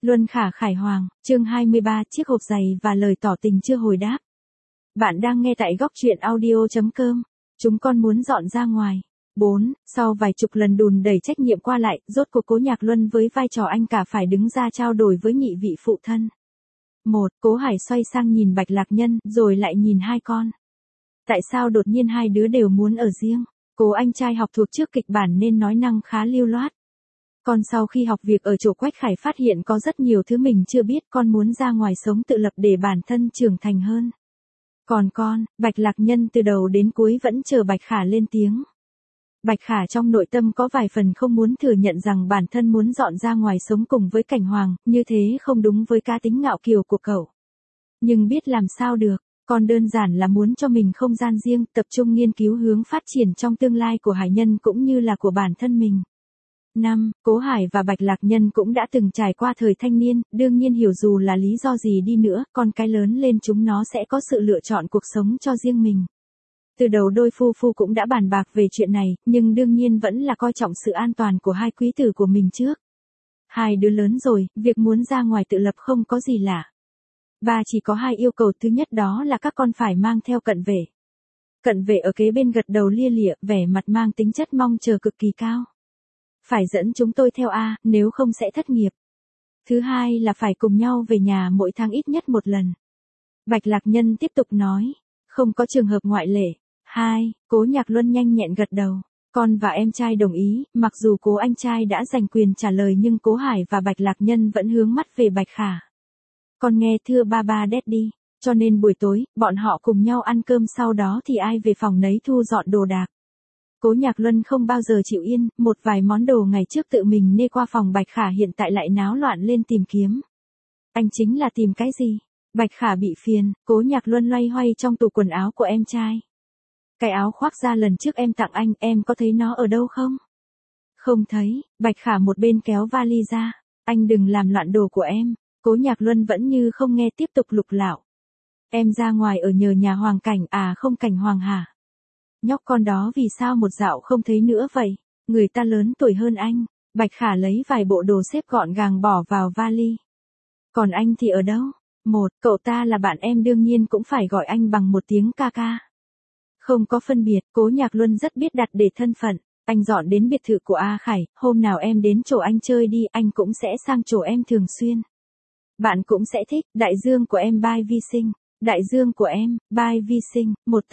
Luân Khả Khải Hoàng, chương 23, chiếc hộp giày và lời tỏ tình chưa hồi đáp. Bạn đang nghe tại góc truyện audio.com. Chúng con muốn dọn ra ngoài. 4. Sau vài chục lần đùn đẩy trách nhiệm qua lại, rốt cuộc Cố Nhạc Luân với vai trò anh cả phải đứng ra trao đổi với nhị vị phụ thân. 1. Cố Hải xoay sang nhìn Bạch Lạc Nhân, rồi lại nhìn hai con. Tại sao đột nhiên hai đứa đều muốn ở riêng? Cố anh trai học thuộc trước kịch bản nên nói năng khá lưu loát. Còn sau khi học việc ở chỗ Quách Khải phát hiện có rất nhiều thứ mình chưa biết, con muốn ra ngoài sống tự lập để bản thân trưởng thành hơn. Còn con, Bạch Lạc Nhân từ đầu đến cuối vẫn chờ Bạch Khả lên tiếng. Bạch Khả trong nội tâm có vài phần không muốn thừa nhận rằng bản thân muốn dọn ra ngoài sống cùng với Cảnh Hoàng, như thế không đúng với cá tính ngạo kiều của cậu. Nhưng biết làm sao được, con đơn giản là muốn cho mình không gian riêng, tập trung nghiên cứu hướng phát triển trong tương lai của Hải Nhân cũng như là của bản thân mình. 5. Cố Hải và Bạch Lạc Nhân cũng đã từng trải qua thời thanh niên, đương nhiên hiểu dù là lý do gì đi nữa, con cái lớn lên chúng nó sẽ có sự lựa chọn cuộc sống cho riêng mình. Từ đầu đôi phu cũng đã bàn bạc về chuyện này, nhưng đương nhiên vẫn là coi trọng sự an toàn của hai quý tử của mình trước. Hai đứa lớn rồi, việc muốn ra ngoài tự lập không có gì lạ. Ba chỉ có hai yêu cầu, thứ nhất đó là các con phải mang theo cận vệ. Cận vệ ở kế bên gật đầu lia lịa, vẻ mặt mang tính chất mong chờ cực kỳ cao. Phải dẫn chúng tôi theo a, nếu không sẽ thất nghiệp. Thứ hai là phải cùng nhau về nhà mỗi tháng ít nhất một lần. Bạch Lạc Nhân tiếp tục nói, không có trường hợp ngoại lệ. 2. Cố Nhạc Luân nhanh nhẹn gật đầu. Con và em trai đồng ý, mặc dù Cố anh trai đã giành quyền trả lời nhưng Cố Hải và Bạch Lạc Nhân vẫn hướng mắt về Bạch Khả. Con nghe thưa ba daddy, cho nên buổi tối, bọn họ cùng nhau ăn cơm, sau đó thì ai về phòng nấy thu dọn đồ đạc. Cố Nhạc Luân không bao giờ chịu yên, một vài món đồ ngày trước tự mình nê qua phòng Bạch Khả hiện tại lại náo loạn lên tìm kiếm. Anh chính là tìm cái gì? Bạch Khả bị phiền, Cố Nhạc Luân loay hoay trong tủ quần áo của em trai. Cái áo khoác da lần trước em tặng anh, em có thấy nó ở đâu không? Không thấy, Bạch Khả một bên kéo vali ra. Anh đừng làm loạn đồ của em. Cố Nhạc Luân vẫn như không nghe, tiếp tục lục lạo. Em ra ngoài ở nhờ nhà Hoàng Cảnh à, không Cảnh Hoàng hả? Nhóc con đó vì sao một dạo không thấy nữa vậy? Người ta lớn tuổi hơn anh. Bạch Khả lấy vài bộ đồ xếp gọn gàng bỏ vào vali. Còn anh thì ở đâu? Cậu ta là bạn em, đương nhiên cũng phải gọi anh bằng một tiếng ca ca. Không có phân biệt, Cố Nhạc Luân rất biết đặt để thân phận. Anh dọn đến biệt thự của A Khải, hôm nào em đến chỗ anh chơi đi, anh cũng sẽ sang chỗ em thường xuyên. Bạn cũng sẽ thích, đại dương của em by Vi Sinh. Đại dương của em, by Vi Sinh,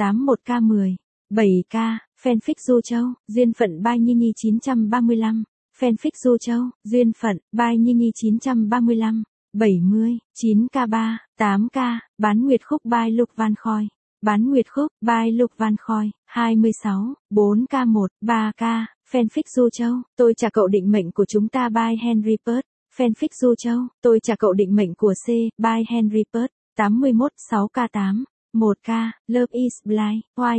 181K10. 7K, fanfic Du Châu, duyên phận by Nhi Nhi 935. Fanfic Du Châu, duyên phận, by Nhi Nhi 935. 70, 9K3, 8K, bán nguyệt khúc by Lục Văn Khôi. Bán nguyệt khúc, by Lục Văn Khôi, 26, 4K1, 3K, fanfic Du Châu, tôi trả cậu định mệnh của chúng ta by Henry Pert. Fanfic Du Châu, tôi trả cậu định mệnh của C, by Henry Pert. 81, 6K8. 1K, Love is Blind,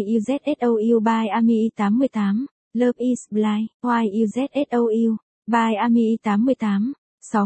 YUZSOU by Ami 88, Love is Blind, YUZSOU, by Ami 88,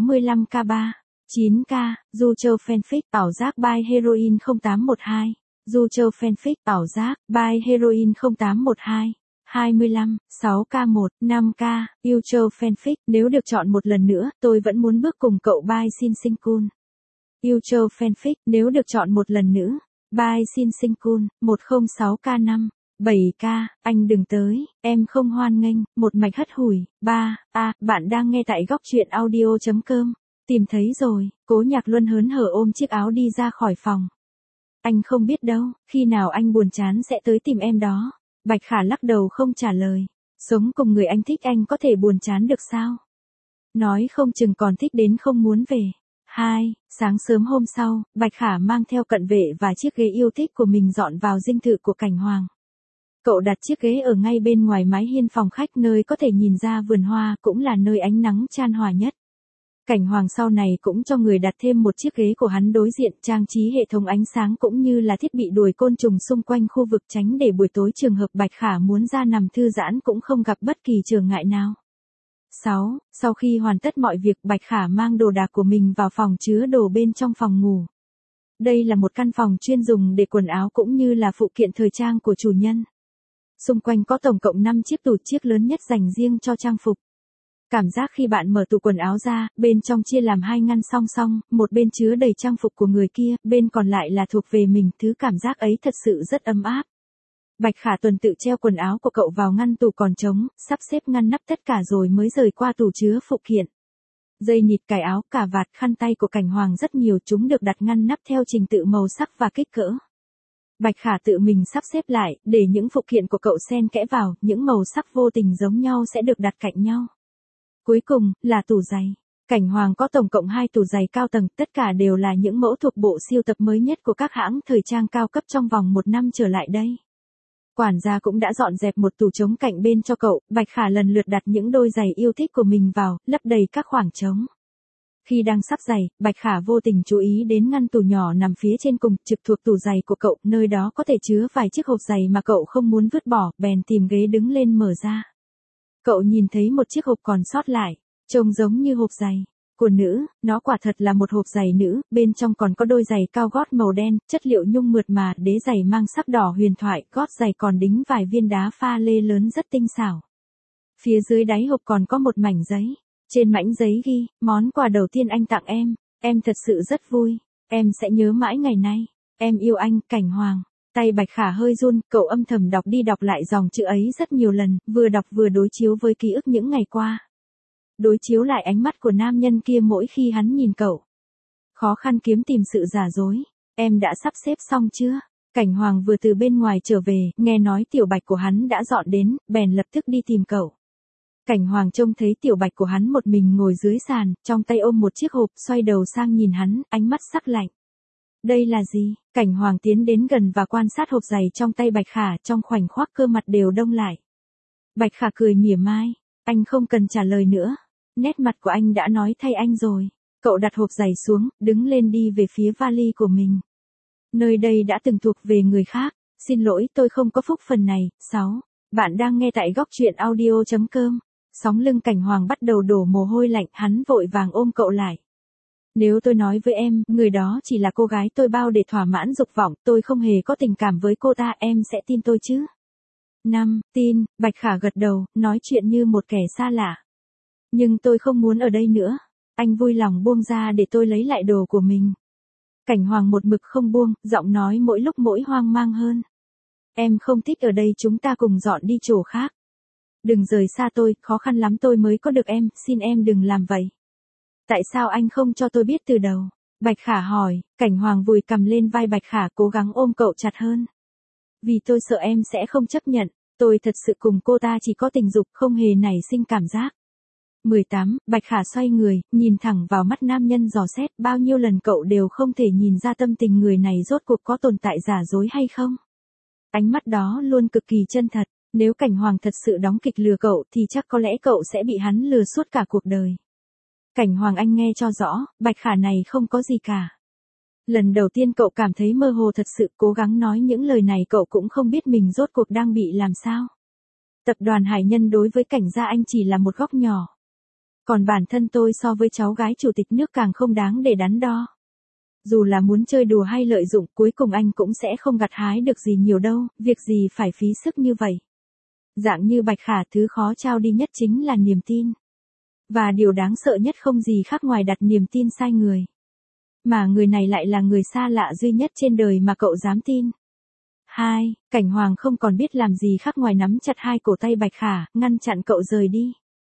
65K3, 9K, Du Châu Fanfic, ảo giác by Heroin 0812, Du Châu Fanfic, ảo giác, by Heroin 0812, 25, 6K1, 5K, Yêu Châu Fanfic, nếu được chọn một lần nữa, tôi vẫn muốn bước cùng cậu by Xin Sinh Kun. Yêu Châu Fanfic, nếu được chọn một lần nữa. By Xin Sinh Kun, 106K5, 7K, anh đừng tới, em không hoan nghênh, một mạch hất hủi. 3, bạn đang nghe tại góc truyện audio.com. Tìm thấy rồi, Cố Nhạc Luân hớn hở ôm chiếc áo đi ra khỏi phòng. Anh không biết đâu, khi nào anh buồn chán sẽ tới tìm em đó. Bạch Khả lắc đầu không trả lời. Sống cùng người anh thích anh có thể buồn chán được sao? Nói không chừng còn thích đến không muốn về. 2. Sáng sớm hôm sau, Bạch Khả mang theo cận vệ và chiếc ghế yêu thích của mình dọn vào dinh thự của Cảnh Hoàng. Cậu đặt chiếc ghế ở ngay bên ngoài mái hiên phòng khách, nơi có thể nhìn ra vườn hoa, cũng là nơi ánh nắng chan hòa nhất. Cảnh Hoàng sau này cũng cho người đặt thêm một chiếc ghế của hắn đối diện, trang trí hệ thống ánh sáng cũng như là thiết bị đuổi côn trùng xung quanh khu vực, tránh để buổi tối trường hợp Bạch Khả muốn ra nằm thư giãn cũng không gặp bất kỳ trở ngại nào. 6. Sau khi hoàn tất mọi việc, Bạch Khả mang đồ đạc của mình vào phòng chứa đồ bên trong phòng ngủ. Đây là một căn phòng chuyên dùng để quần áo cũng như là phụ kiện thời trang của chủ nhân. Xung quanh có tổng cộng 5 chiếc tủ, chiếc lớn nhất dành riêng cho trang phục. Cảm giác khi bạn mở tủ quần áo ra, bên trong chia làm hai ngăn song song, một bên chứa đầy trang phục của người kia, bên còn lại là thuộc về mình, thứ cảm giác ấy thật sự rất ấm áp. Bạch Khả tuần tự treo quần áo của cậu vào ngăn tủ còn trống, sắp xếp ngăn nắp tất cả rồi mới rời qua tủ chứa phụ kiện. Dây nịt, cài áo, cà vạt, khăn tay của Cảnh Hoàng rất nhiều, chúng được đặt ngăn nắp theo trình tự màu sắc và kích cỡ. Bạch Khả tự mình sắp xếp lại, để những phụ kiện của cậu xen kẽ vào, những màu sắc vô tình giống nhau sẽ được đặt cạnh nhau. Cuối cùng, là tủ giày. Cảnh Hoàng có tổng cộng 2 tủ giày cao tầng, tất cả đều là những mẫu thuộc bộ siêu tập mới nhất của các hãng thời trang cao cấp trong vòng 1 năm trở lại đây. Quản gia cũng đã dọn dẹp một tủ trống cạnh bên cho cậu, Bạch Khả lần lượt đặt những đôi giày yêu thích của mình vào, lấp đầy các khoảng trống. Khi đang sắp giày, Bạch Khả vô tình chú ý đến ngăn tủ nhỏ nằm phía trên cùng, trực thuộc tủ giày của cậu, nơi đó có thể chứa vài chiếc hộp giày mà cậu không muốn vứt bỏ, bèn tìm ghế đứng lên mở ra. Cậu nhìn thấy một chiếc hộp còn sót lại, trông giống như hộp giày của nữ, nó quả thật là một hộp giày nữ, bên trong còn có đôi giày cao gót màu đen, chất liệu nhung mượt mà, đế giày mang sắc đỏ huyền thoại, gót giày còn đính vài viên đá pha lê lớn rất tinh xảo. Phía dưới đáy hộp còn có một mảnh giấy, trên mảnh giấy ghi, món quà đầu tiên anh tặng em thật sự rất vui, em sẽ nhớ mãi ngày nay, em yêu anh, Cảnh Hoàng. Tay Bạch Khả hơi run, cậu âm thầm đọc đi đọc lại dòng chữ ấy rất nhiều lần, vừa đọc vừa đối chiếu với ký ức những ngày qua. Đối chiếu lại ánh mắt của nam nhân kia mỗi khi hắn nhìn cậu. Khó khăn kiếm tìm sự giả dối. Em đã sắp xếp xong chưa? Cảnh Hoàng vừa từ bên ngoài trở về, nghe nói Tiểu Bạch của hắn đã dọn đến, bèn lập tức đi tìm cậu. Cảnh Hoàng trông thấy Tiểu Bạch của hắn một mình ngồi dưới sàn, trong tay ôm một chiếc hộp, xoay đầu sang nhìn hắn, ánh mắt sắc lạnh. Đây là gì? Cảnh Hoàng tiến đến gần và quan sát hộp giày trong tay Bạch Khả, trong khoảnh khắc cơ mặt đều đông lại. Bạch Khả cười mỉa mai, anh không cần trả lời nữa. Nét mặt của anh đã nói thay anh rồi. Cậu đặt hộp giày xuống, đứng lên đi về phía vali của mình. Nơi đây đã từng thuộc về người khác. Xin lỗi, tôi không có phúc phần này. 6. Bạn đang nghe tại góc truyện audio.com. Sóng lưng Cảnh Hoàng bắt đầu đổ mồ hôi lạnh, hắn vội vàng ôm cậu lại. Nếu tôi nói với em, người đó chỉ là cô gái tôi bao để thỏa mãn dục vọng, tôi không hề có tình cảm với cô ta, em sẽ tin tôi chứ? 5. Tin, Bạch Khả gật đầu, nói chuyện như một kẻ xa lạ. Nhưng tôi không muốn ở đây nữa. Anh vui lòng buông ra để tôi lấy lại đồ của mình. Cảnh Hoàng một mực không buông, giọng nói mỗi lúc mỗi hoang mang hơn. Em không thích ở đây, chúng ta cùng dọn đi chỗ khác. Đừng rời xa tôi, khó khăn lắm tôi mới có được em, xin em đừng làm vậy. Tại sao anh không cho tôi biết từ đầu? Bạch Khả hỏi, Cảnh Hoàng vùi cằm lên vai Bạch Khả cố gắng ôm cậu chặt hơn. Vì tôi sợ em sẽ không chấp nhận, tôi thật sự cùng cô ta chỉ có tình dục, không hề nảy sinh cảm giác. 18. Bạch Khả xoay người, nhìn thẳng vào mắt nam nhân dò xét, bao nhiêu lần cậu đều không thể nhìn ra tâm tình người này rốt cuộc có tồn tại giả dối hay không. Ánh mắt đó luôn cực kỳ chân thật, nếu Cảnh Hoàng thật sự đóng kịch lừa cậu thì chắc có lẽ cậu sẽ bị hắn lừa suốt cả cuộc đời. Cảnh Hoàng, anh nghe cho rõ, Bạch Khả này không có gì cả. Lần đầu tiên cậu cảm thấy mơ hồ thật sự, cố gắng nói những lời này cậu cũng không biết mình rốt cuộc đang bị làm sao. Tập đoàn Hải Nhân đối với Cảnh gia anh chỉ là một góc nhỏ. Còn bản thân tôi so với cháu gái chủ tịch nước càng không đáng để đắn đo. Dù là muốn chơi đùa hay lợi dụng, cuối cùng anh cũng sẽ không gặt hái được gì nhiều đâu, việc gì phải phí sức như vậy. Dạng như Bạch Khả, thứ khó trao đi nhất chính là niềm tin. Và điều đáng sợ nhất không gì khác ngoài đặt niềm tin sai người. Mà người này lại là người xa lạ duy nhất trên đời mà cậu dám tin. 2. Cảnh Hoàng không còn biết làm gì khác ngoài nắm chặt hai cổ tay Bạch Khả, ngăn chặn cậu rời đi.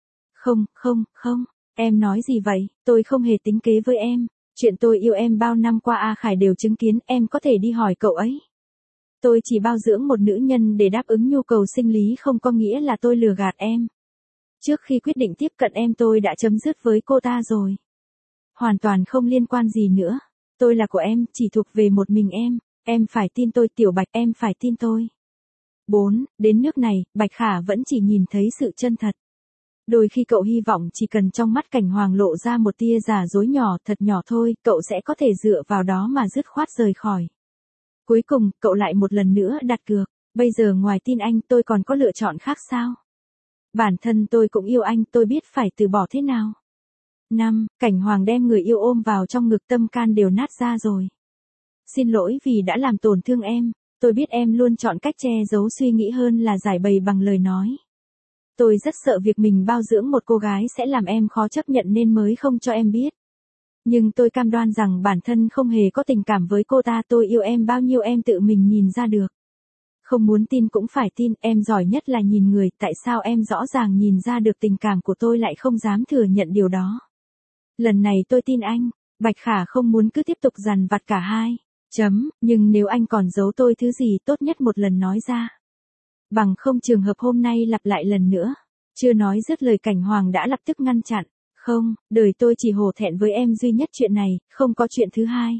Không, em nói gì vậy, tôi không hề tính kế với em. Chuyện tôi yêu em bao năm qua A Khải đều chứng kiến, em có thể đi hỏi cậu ấy. Tôi chỉ bao dưỡng một nữ nhân để đáp ứng nhu cầu sinh lý, không có nghĩa là tôi lừa gạt em. Trước khi quyết định tiếp cận em tôi đã chấm dứt với cô ta rồi. Hoàn toàn không liên quan gì nữa. Tôi là của em, chỉ thuộc về một mình em phải tin tôi Tiểu Bạch, em phải tin tôi. 4. Đến nước này, Bạch Khả vẫn chỉ nhìn thấy sự chân thật. Đôi khi cậu hy vọng chỉ cần trong mắt Cảnh Hoàng lộ ra một tia giả dối nhỏ, thật nhỏ thôi, cậu sẽ có thể dựa vào đó mà dứt khoát rời khỏi. Cuối cùng, cậu lại một lần nữa đặt cược. Bây giờ ngoài tin anh, tôi còn có lựa chọn khác sao? Bản thân tôi cũng yêu anh, tôi biết phải từ bỏ thế nào. 5. Cảnh Hoàng đem người yêu ôm vào trong ngực, tâm can đều nát ra rồi. Xin lỗi vì đã làm tổn thương em, tôi biết em luôn chọn cách che giấu suy nghĩ hơn là giải bày bằng lời nói. Tôi rất sợ việc mình bao dưỡng một cô gái sẽ làm em khó chấp nhận nên mới không cho em biết. Nhưng tôi cam đoan rằng bản thân không hề có tình cảm với cô ta, tôi yêu em bao nhiêu em tự mình nhìn ra được. Không muốn tin cũng phải tin, em giỏi nhất là nhìn người, tại sao em rõ ràng nhìn ra được tình cảm của tôi lại không dám thừa nhận điều đó. Lần này tôi tin anh. Bạch Khả không muốn cứ tiếp tục dằn vặt cả hai. Nhưng nếu anh còn giấu tôi thứ gì tốt nhất một lần nói ra. Bằng không trường hợp hôm nay lặp lại lần nữa. Chưa nói dứt lời Cảnh Hoàng đã lập tức ngăn chặn. Không, đời tôi chỉ hổ thẹn với em duy nhất chuyện này, không có chuyện thứ hai.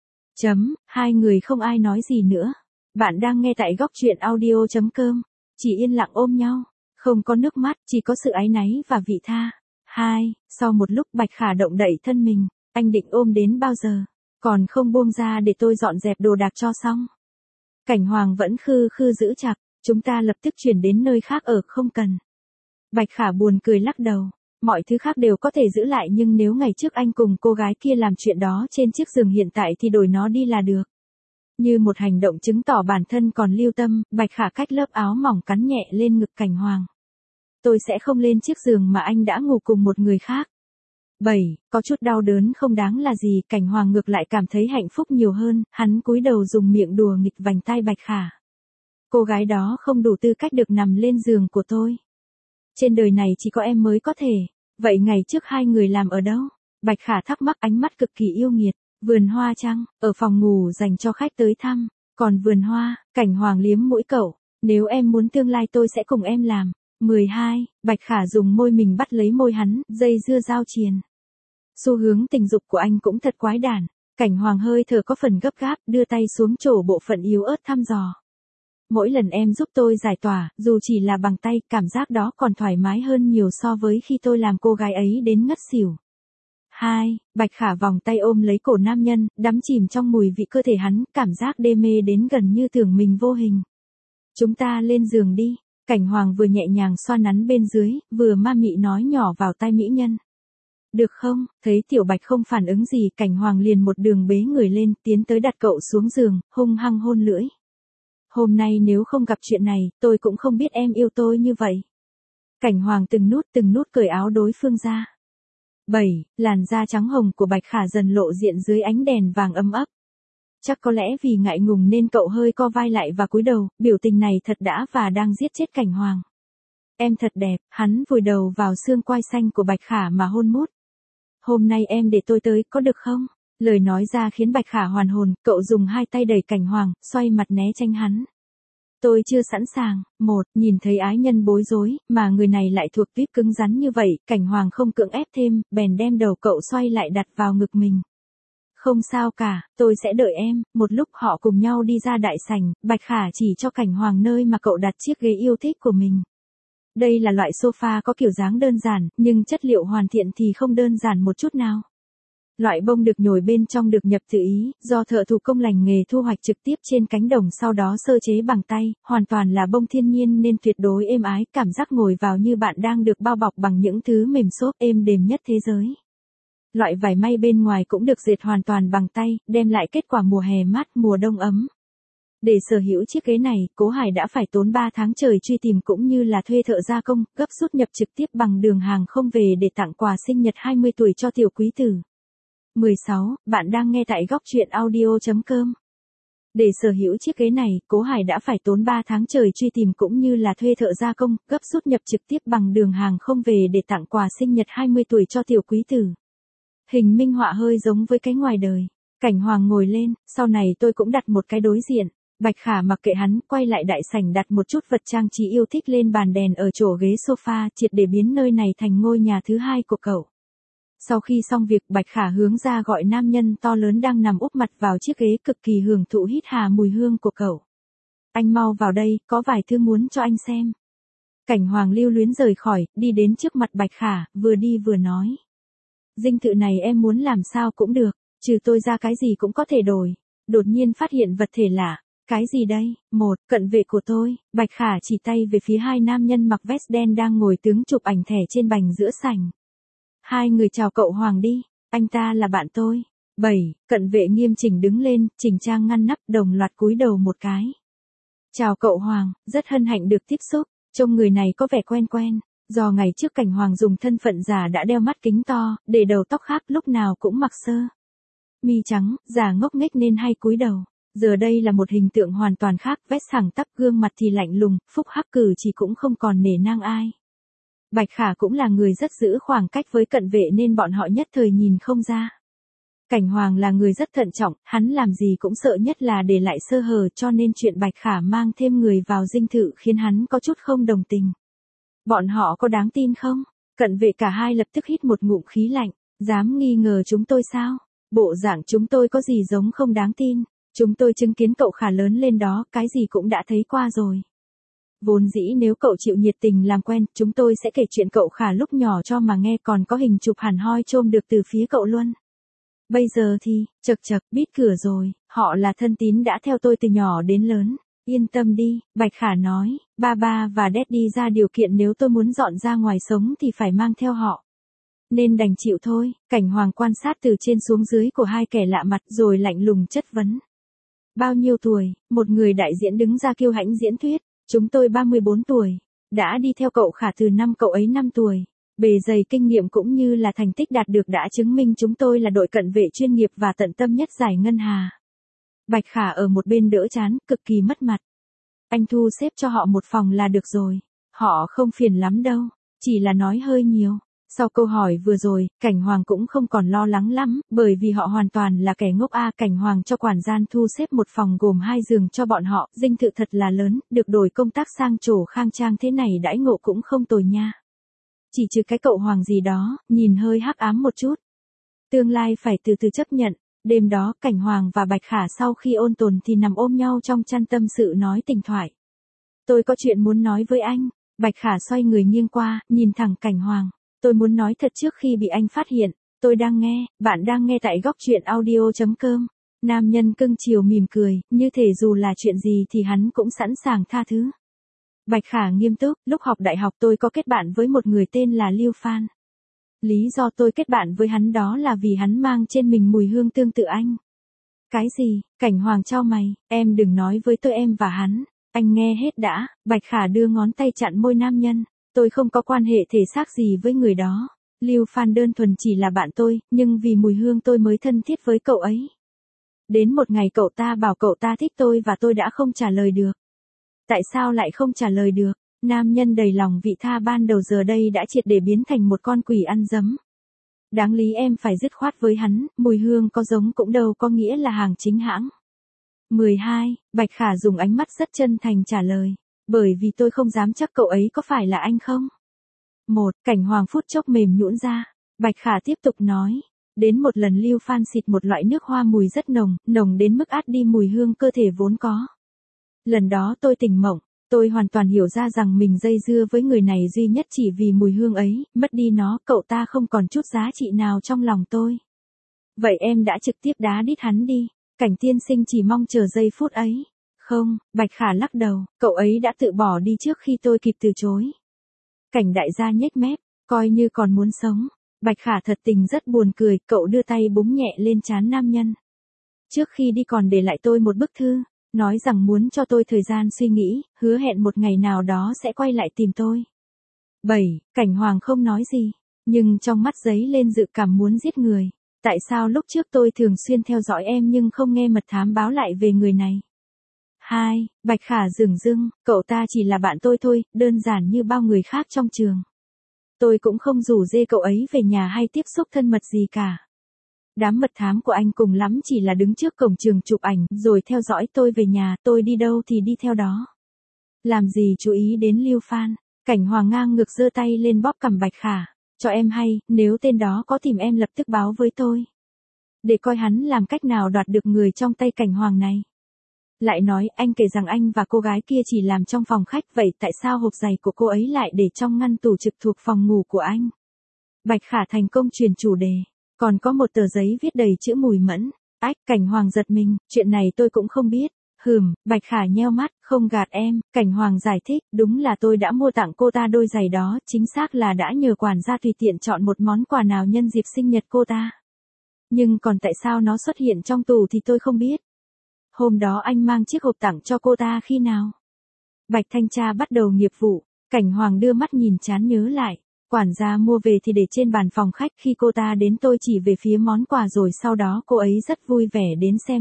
Hai người không ai nói gì nữa. Bạn đang nghe tại góc truyện audio.com. Chỉ yên lặng ôm nhau. Không có nước mắt, chỉ có sự áy náy và vị tha. Sau một lúc Bạch Khả động đậy thân mình. Anh định ôm đến bao giờ? Còn không buông ra để tôi dọn dẹp đồ đạc cho xong. Cảnh Hoàng vẫn khư khư giữ chặt. Chúng ta lập tức chuyển đến nơi khác ở, không cần. Bạch Khả buồn cười lắc đầu. Mọi thứ khác đều có thể giữ lại nhưng nếu ngày trước anh cùng cô gái kia làm chuyện đó trên chiếc giường hiện tại thì đổi nó đi là được. Như một hành động chứng tỏ bản thân còn lưu tâm, Bạch Khả cách lớp áo mỏng cắn nhẹ lên ngực Cảnh Hoàng. Tôi sẽ không lên chiếc giường mà anh đã ngủ cùng một người khác. Có chút đau đớn không đáng là gì, Cảnh Hoàng ngược lại cảm thấy hạnh phúc nhiều hơn, hắn cúi đầu dùng miệng đùa nghịch vành tai Bạch Khả. Cô gái đó không đủ tư cách được nằm lên giường của tôi. Trên đời này chỉ có em mới có thể. Vậy ngày trước hai người làm ở đâu? Bạch Khả thắc mắc, ánh mắt cực kỳ yêu nghiệt. Vườn hoa chăng? Ở phòng ngủ dành cho khách tới thăm. Còn vườn hoa? Cảnh Hoàng liếm mũi cậu. Nếu em muốn tương lai tôi sẽ cùng em làm. 12. Bạch Khả dùng môi mình bắt lấy môi hắn, dây dưa giao triền. Xu hướng tình dục của anh cũng thật quái đản. Cảnh Hoàng hơi thở có phần gấp gáp, đưa tay xuống trổ bộ phận yếu ớt thăm dò. Mỗi lần em giúp tôi giải tỏa, dù chỉ là bằng tay, cảm giác đó còn thoải mái hơn nhiều so với khi tôi làm cô gái ấy đến ngất xỉu. Bạch Khả vòng tay ôm lấy cổ nam nhân, đắm chìm trong mùi vị cơ thể hắn, cảm giác đê mê đến gần như tưởng mình vô hình. Chúng ta lên giường đi. Cảnh Hoàng vừa nhẹ nhàng xoa nắn bên dưới, vừa ma mị nói nhỏ vào tai mỹ nhân. Được không? Thấy Tiểu Bạch không phản ứng gì, Cảnh Hoàng liền một đường bế người lên, tiến tới đặt cậu xuống giường, hung hăng hôn lưỡi. Hôm nay nếu không gặp chuyện này, tôi cũng không biết em yêu tôi như vậy. Cảnh Hoàng từng nút cởi áo đối phương ra. Làn da trắng hồng của Bạch Khả dần lộ diện dưới ánh đèn vàng ấm ấp. Chắc có lẽ vì ngại ngùng nên cậu hơi co vai lại và cúi đầu, biểu tình này thật đã và đang giết chết Cảnh Hoàng. Em thật đẹp, hắn vùi đầu vào xương quai xanh của Bạch Khả mà hôn mút. Hôm nay em để tôi tới, có được không? Lời nói ra khiến Bạch Khả hoàn hồn, cậu dùng hai tay đẩy Cảnh Hoàng, xoay mặt né tránh hắn. Tôi chưa sẵn sàng. Nhìn thấy ái nhân bối rối, mà người này lại thuộc tuýp cứng rắn như vậy, Cảnh Hoàng không cưỡng ép thêm, bèn đem đầu cậu xoay lại đặt vào ngực mình. Không sao cả, tôi sẽ đợi em. Một lúc họ cùng nhau đi ra đại sảnh, Bạch Khả chỉ cho Cảnh Hoàng nơi mà cậu đặt chiếc ghế yêu thích của mình. Đây là loại sofa có kiểu dáng đơn giản, nhưng chất liệu hoàn thiện thì không đơn giản một chút nào. Loại bông được nhồi bên trong được nhập từ Ý, do thợ thủ công lành nghề thu hoạch trực tiếp trên cánh đồng sau đó sơ chế bằng tay, hoàn toàn là bông thiên nhiên nên tuyệt đối êm ái, cảm giác ngồi vào như bạn đang được bao bọc bằng những thứ mềm xốp êm đềm nhất thế giới. Loại vải may bên ngoài cũng được dệt hoàn toàn bằng tay, đem lại kết quả mùa hè mát, mùa đông ấm. Để sở hữu chiếc ghế này, Cố Hải đã phải tốn 3 tháng trời truy tìm cũng như là thuê thợ gia công, gấp rút nhập trực tiếp bằng đường hàng không về để tặng quà sinh nhật 20 tuổi cho tiểu quý tử. 16. Bạn đang nghe tại góc truyện audio.com. Để sở hữu chiếc ghế này, Cố Hải đã phải tốn 3 tháng trời truy tìm cũng như là thuê thợ gia công, gấp rút nhập trực tiếp bằng đường hàng không về để tặng quà sinh nhật 20 tuổi cho tiểu quý tử. Hình minh họa hơi giống với cái ngoài đời. Cảnh Hoàng ngồi lên, sau này tôi cũng đặt một cái đối diện. Bạch Khả mặc kệ hắn, quay lại đại sảnh đặt một chút vật trang trí yêu thích lên bàn đèn ở chỗ ghế sofa, triệt để biến nơi này thành ngôi nhà thứ hai của cậu. Sau khi xong việc, Bạch Khả hướng ra gọi nam nhân to lớn đang nằm úp mặt vào chiếc ghế cực kỳ hưởng thụ hít hà mùi hương của cậu. Anh mau vào đây, có vài thứ muốn cho anh xem. Cảnh Hoàng lưu luyến rời khỏi, đi đến trước mặt Bạch Khả, vừa đi vừa nói. Dinh thự này em muốn làm sao cũng được, trừ tôi ra cái gì cũng có thể đổi. Đột nhiên phát hiện vật thể lạ. Cái gì đây? Cận vệ của tôi. Bạch Khả chỉ tay về phía hai nam nhân mặc vest đen đang ngồi tướng chụp ảnh thẻ trên bành giữa sảnh. Hai người chào cậu Hoàng đi, anh ta là bạn tôi. Cận vệ nghiêm chỉnh đứng lên, chỉnh trang ngăn nắp, đồng loạt cúi đầu một cái. Chào cậu Hoàng, rất hân hạnh được tiếp xúc. Trông người này có vẻ quen quen, do ngày trước Cảnh Hoàng dùng thân phận giả đã đeo mắt kính to, để đầu tóc khác lúc nào cũng mặc sơ mi trắng, giả ngốc nghếch nên hay cúi đầu. Giờ đây là một hình tượng hoàn toàn khác, vest thẳng tắp, gương mặt thì lạnh lùng, phúc hắc cử chỉ cũng không còn nể nang ai. Bạch Khả cũng là người rất giữ khoảng cách với cận vệ nên bọn họ nhất thời nhìn không ra. Cảnh Hoàng là người rất thận trọng, hắn làm gì cũng sợ nhất là để lại sơ hở, cho nên chuyện Bạch Khả mang thêm người vào dinh thự khiến hắn có chút không đồng tình. Bọn họ có đáng tin không? Cận vệ cả hai lập tức hít một ngụm khí lạnh, dám nghi ngờ chúng tôi sao? Bộ dạng chúng tôi có gì giống không đáng tin? Chúng tôi chứng kiến cậu Khả lớn lên đó, cái gì cũng đã thấy qua rồi. Vốn dĩ nếu cậu chịu nhiệt tình làm quen, chúng tôi sẽ kể chuyện cậu Khả lúc nhỏ cho mà nghe, còn có hình chụp hẳn hoi chôm được từ phía cậu luôn. Bây giờ thì, chật chật, bít cửa rồi, họ là thân tín đã theo tôi từ nhỏ đến lớn. Yên tâm đi, Bạch Khả nói, ba và Daddy ra điều kiện nếu tôi muốn dọn ra ngoài sống thì phải mang theo họ. Nên đành chịu thôi. Cảnh Hoàng quan sát từ trên xuống dưới của hai kẻ lạ mặt rồi lạnh lùng chất vấn. Bao nhiêu tuổi? Một người đại diễn đứng ra kiêu hãnh diễn thuyết. Chúng tôi 34 tuổi. Đã đi theo cậu Khả từ năm cậu ấy 5 tuổi. Bề dày kinh nghiệm cũng như là thành tích đạt được đã chứng minh chúng tôi là đội cận vệ chuyên nghiệp và tận tâm nhất giải ngân hà. Bạch Khả ở một bên đỡ chán, cực kỳ mất mặt. Anh thu xếp cho họ một phòng là được rồi. Họ không phiền lắm đâu. Chỉ là nói hơi nhiều. Sau câu hỏi vừa rồi, Cảnh Hoàng cũng không còn lo lắng lắm, bởi vì họ hoàn toàn là kẻ ngốc a. Cảnh Hoàng cho quản gian thu xếp một phòng gồm 2 giường cho bọn họ, dinh thự thật là lớn, được đổi công tác sang trổ khang trang thế này đãi ngộ cũng không tồi nha. Chỉ trừ cái cậu Hoàng gì đó, nhìn hơi hắc ám một chút. Tương lai phải từ từ chấp nhận. Đêm đó, Cảnh Hoàng và Bạch Khả sau khi ôn tồn thì nằm ôm nhau trong chăn tâm sự nói tình thoại. Tôi có chuyện muốn nói với anh. Bạch Khả xoay người nghiêng qua, nhìn thẳng Cảnh Hoàng. Tôi muốn nói thật trước khi bị anh phát hiện. Tôi đang nghe, bạn đang nghe tại góc truyện audio.com. Nam nhân cưng chiều mỉm cười, như thể dù là chuyện gì thì hắn cũng sẵn sàng tha thứ. Bạch Khả nghiêm túc, lúc học đại học tôi có kết bạn với một người tên là Lưu Phan. Lý do tôi kết bạn với hắn đó là vì hắn mang trên mình mùi hương tương tự anh. Cái gì? Cảnh Hoàng chau mày, em đừng nói với tôi em và hắn. Anh nghe hết đã. Bạch Khả đưa ngón tay chặn môi nam nhân. Tôi không có quan hệ thể xác gì với người đó. Lưu Phan đơn thuần chỉ là bạn tôi, nhưng vì mùi hương tôi mới thân thiết với cậu ấy. Đến một ngày cậu ta bảo cậu ta thích tôi và tôi đã không trả lời được. Tại sao lại không trả lời được? Nam nhân đầy lòng vị tha ban đầu giờ đây đã triệt để biến thành một con quỷ ăn dấm. Đáng lý em phải dứt khoát với hắn, mùi hương có giống cũng đâu có nghĩa là hàng chính hãng. 12. Bạch Khả dùng ánh mắt rất chân thành trả lời. Bởi vì tôi không dám chắc cậu ấy có phải là anh không? Cảnh Hoàng phút chốc mềm nhũn ra. Bạch Khả tiếp tục nói. Đến một lần Lưu Phan xịt một loại nước hoa mùi rất nồng, nồng đến mức át đi mùi hương cơ thể vốn có. Lần đó tôi tỉnh mộng. Tôi hoàn toàn hiểu ra rằng mình dây dưa với người này duy nhất chỉ vì mùi hương ấy, mất đi nó, cậu ta không còn chút giá trị nào trong lòng tôi. Vậy em đã trực tiếp đá đít hắn đi. Cảnh tiên sinh chỉ mong chờ giây phút ấy. Không, Bạch Khả lắc đầu, cậu ấy đã tự bỏ đi trước khi tôi kịp từ chối. Cảnh đại gia nhếch mép, coi như còn muốn sống. Bạch Khả thật tình rất buồn cười, cậu đưa tay búng nhẹ lên trán nam nhân. Trước khi đi còn để lại tôi một bức thư, nói rằng muốn cho tôi thời gian suy nghĩ, hứa hẹn một ngày nào đó sẽ quay lại tìm tôi. 7. Cảnh Hoàng không nói gì, nhưng trong mắt giấy lên dự cảm muốn giết người. Tại sao lúc trước tôi thường xuyên theo dõi em nhưng không nghe mật thám báo lại về người này? 2. Bạch Khả dửng dưng, cậu ta chỉ là bạn tôi thôi, đơn giản như bao người khác trong trường. Tôi cũng không rủ dê cậu ấy về nhà hay tiếp xúc thân mật gì cả. Đám mật thám của anh cùng lắm chỉ là đứng trước cổng trường chụp ảnh, rồi theo dõi tôi về nhà, tôi đi đâu thì đi theo đó. Làm gì chú ý đến Lưu Phan? Cảnh Hoàng ngang ngược giơ tay lên bóp cằm Bạch Khả. Cho em hay, nếu tên đó có tìm em lập tức báo với tôi. Để coi hắn làm cách nào đoạt được người trong tay Cảnh Hoàng này. Lại nói, anh kể rằng anh và cô gái kia chỉ làm trong phòng khách, vậy tại sao hộp giày của cô ấy lại để trong ngăn tủ trực thuộc phòng ngủ của anh? Bạch Khả thành công chuyển chủ đề. Còn có một tờ giấy viết đầy chữ Mùi Mẫn. Cảnh Hoàng giật mình, chuyện này tôi cũng không biết. Bạch Khả nheo mắt, không gạt em. Cảnh Hoàng giải thích, đúng là tôi đã mua tặng cô ta đôi giày đó, chính xác là đã nhờ quản gia tùy tiện chọn một món quà nào nhân dịp sinh nhật cô ta. Nhưng còn tại sao nó xuất hiện trong tủ thì tôi không biết. Hôm đó anh mang chiếc hộp tặng cho cô ta khi nào? Bạch thanh tra bắt đầu nghiệp vụ. Cảnh Hoàng đưa mắt nhìn chán nhớ lại. Quản gia mua về thì để trên bàn phòng khách, khi cô ta đến tôi chỉ về phía món quà rồi sau đó cô ấy rất vui vẻ đến xem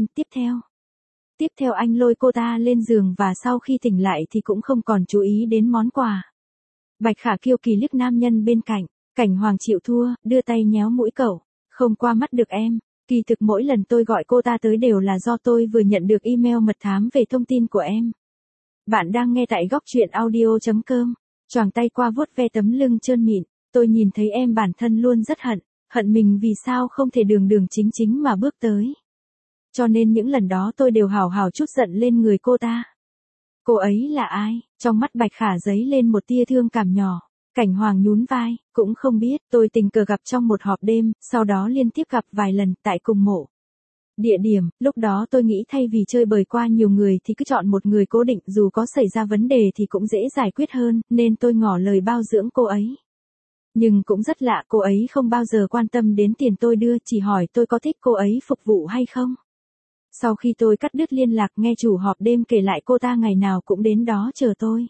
Tiếp theo anh lôi cô ta lên giường và sau khi tỉnh lại thì cũng không còn chú ý đến món quà. Bạch Khả kiêu kỳ liếc nam nhân bên cạnh. Cảnh Hoàng chịu thua, đưa tay nhéo mũi cậu. Không qua mắt được em. Kỳ thực mỗi lần tôi gọi cô ta tới đều là do tôi vừa nhận được email mật thám về thông tin của em. Bạn đang nghe tại góc truyện audio.com. Choàng tay qua vuốt ve tấm lưng trơn mịn. Tôi nhìn thấy em bản thân luôn rất hận mình vì sao không thể đường đường chính chính mà bước tới. Cho nên những lần đó tôi đều hào hào chút giận lên người cô ta. Cô ấy là ai? Trong mắt Bạch Khả dấy lên một tia thương cảm nhỏ. Cảnh Hoàng nhún vai, cũng không biết, tôi tình cờ gặp trong một họp đêm, sau đó liên tiếp gặp vài lần tại cùng mộ. Địa điểm, lúc đó tôi nghĩ thay vì chơi bời qua nhiều người thì cứ chọn một người cố định, dù có xảy ra vấn đề thì cũng dễ giải quyết hơn, nên tôi ngỏ lời bao dưỡng cô ấy. Nhưng cũng rất lạ, cô ấy không bao giờ quan tâm đến tiền tôi đưa, chỉ hỏi tôi có thích cô ấy phục vụ hay không. Sau khi tôi cắt đứt liên lạc, nghe chủ họp đêm kể lại cô ta ngày nào cũng đến đó chờ tôi.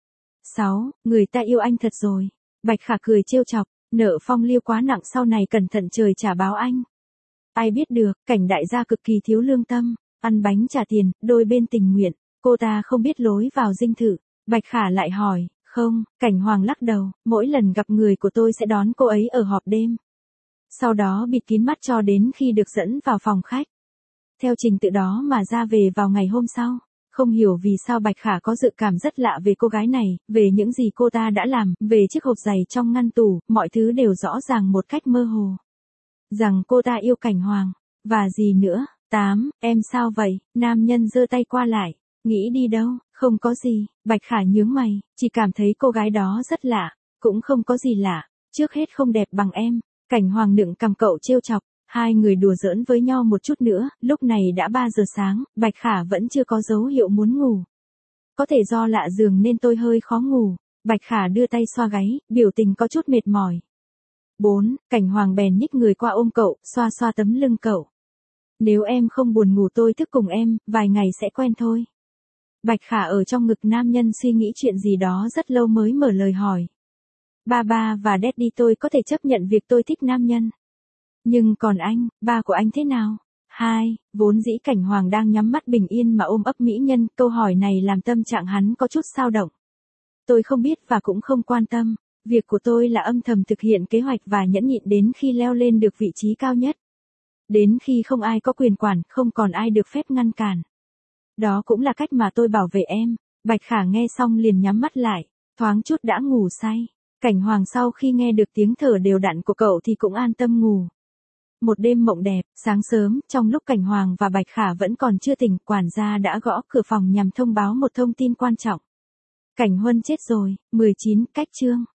6. Người ta yêu anh thật rồi. Bạch Khả cười trêu chọc, nợ phong liêu quá nặng sau này cẩn thận trời trả báo anh. Ai biết được, Cảnh đại gia cực kỳ thiếu lương tâm, ăn bánh trả tiền, đôi bên tình nguyện, cô ta không biết lối vào dinh thự. Bạch Khả lại hỏi, không, Cảnh Hoàng lắc đầu, mỗi lần gặp người của tôi sẽ đón cô ấy ở họp đêm. Sau đó bịt kín mắt cho đến khi được dẫn vào phòng khách. Theo trình tự đó mà ra về vào ngày hôm sau. Không hiểu vì sao Bạch Khả có dự cảm rất lạ về cô gái này, về những gì cô ta đã làm, về chiếc hộp giày trong ngăn tủ, mọi thứ đều rõ ràng một cách mơ hồ. Rằng cô ta yêu Cảnh Hoàng, và gì nữa. 8. Em sao vậy? Nam nhân giơ tay qua lại, nghĩ đi đâu, không có gì. Bạch Khả nhướng mày, chỉ cảm thấy cô gái đó rất lạ, cũng không có gì lạ, trước hết không đẹp bằng em. Cảnh Hoàng nựng cằm cậu trêu chọc. Hai người đùa giỡn với nhau một chút nữa, lúc này đã 3 giờ sáng, Bạch Khả vẫn chưa có dấu hiệu muốn ngủ. Có thể do lạ giường nên tôi hơi khó ngủ. Bạch Khả đưa tay xoa gáy, biểu tình có chút mệt mỏi. 4. Cảnh Hoàng bèn nhích người qua ôm cậu, xoa xoa tấm lưng cậu. Nếu em không buồn ngủ tôi thức cùng em, vài ngày sẽ quen thôi. Bạch Khả ở trong ngực nam nhân suy nghĩ chuyện gì đó rất lâu mới mở lời hỏi. Ba và Daddy tôi có thể chấp nhận việc tôi thích nam nhân. Nhưng còn anh, ba của anh thế nào? 2. Vốn dĩ Cảnh Hoàng đang nhắm mắt bình yên mà ôm ấp mỹ nhân, câu hỏi này làm tâm trạng hắn có chút xao động. Tôi không biết và cũng không quan tâm, việc của tôi là âm thầm thực hiện kế hoạch và nhẫn nhịn đến khi leo lên được vị trí cao nhất. Đến khi không ai có quyền quản, không còn ai được phép ngăn cản. Đó cũng là cách mà tôi bảo vệ em. Bạch Khả nghe xong liền nhắm mắt lại, thoáng chút đã ngủ say. Cảnh Hoàng sau khi nghe được tiếng thở đều đặn của cậu thì cũng an tâm ngủ. Một đêm mộng đẹp, sáng sớm, trong lúc Cảnh Hoàng và Bạch Khả vẫn còn chưa tỉnh, quản gia đã gõ cửa phòng nhằm thông báo một thông tin quan trọng. Cảnh Huân chết rồi. 19. Cách chương